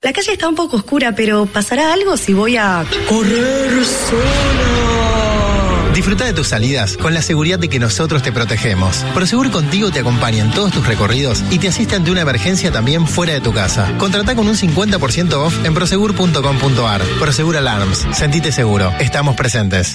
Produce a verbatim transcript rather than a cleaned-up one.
La calle está un poco oscura, pero ¿pasará algo si voy a correr sola? Disfruta de tus salidas con la seguridad de que nosotros te protegemos. Prosegur Contigo te acompaña en todos tus recorridos y te asiste ante una emergencia también fuera de tu casa. Contratá con un cincuenta por ciento off en prosegur punto com punto ar. Prosegur Alarms. Sentite seguro. Estamos presentes.